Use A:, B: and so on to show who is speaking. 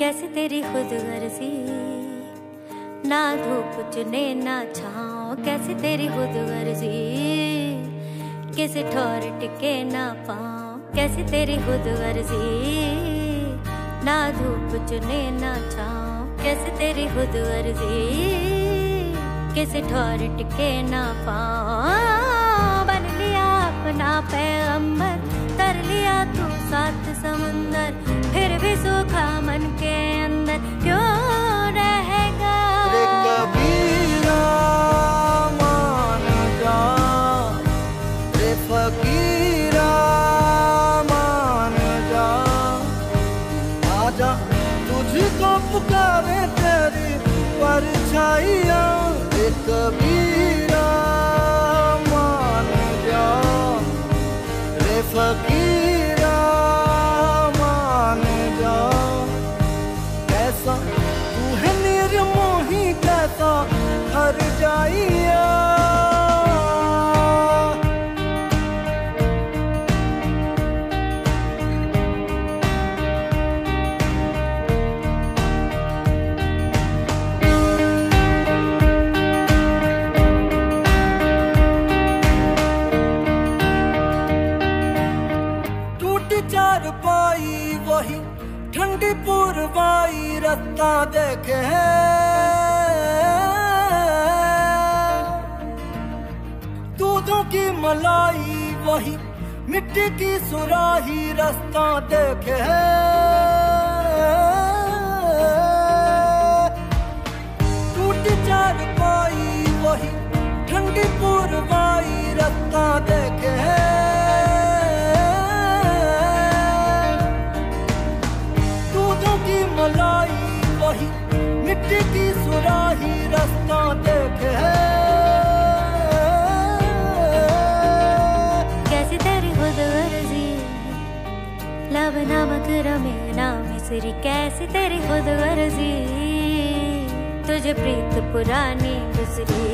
A: कैसी तेरी खुद गर्जी, ना धूप चुने ना छाँव। कैसी तेरी खुद गर्जी, किसी ठोर टिके ना पाँव। कैसी तेरी खुद गर्जी, ना धूप चुने ना छाँव। कैसी तेरी खुद गर्जी, किसी ठोर टिके ना पाँव। बन लिया अपना पैगंबर, तर लिया तू सात समंदर, फिर भी सूखा मन के अंदर क्यों रहेगा।
B: रे कबीरा मान जा, रे फकीरा मान जा, आजा तुझको पुकारे तेरी परछाइयाँ। रे कबीरा मान जा, रे फकीरा मान जा। कैसा तू है निर्मोही, कैसा हर जाइया। चार पाई वही ठंडी पुरवाई, रास्ता देखे दूधों की मलाई वही मिट्टी की सुराही, रास्ता देखे टूटी चार पाई वही ठंडी पुरवाई, रास्ता देखे मलाई वही मिट्टी की सुराही, रास्ता देखे।
A: कैसी तेरी खुद गर्जी, लब नमक रमे ना मिसरी। कैसी तेरी खुद गर्जी, तुझे प्रीत पुरानी गुजरी।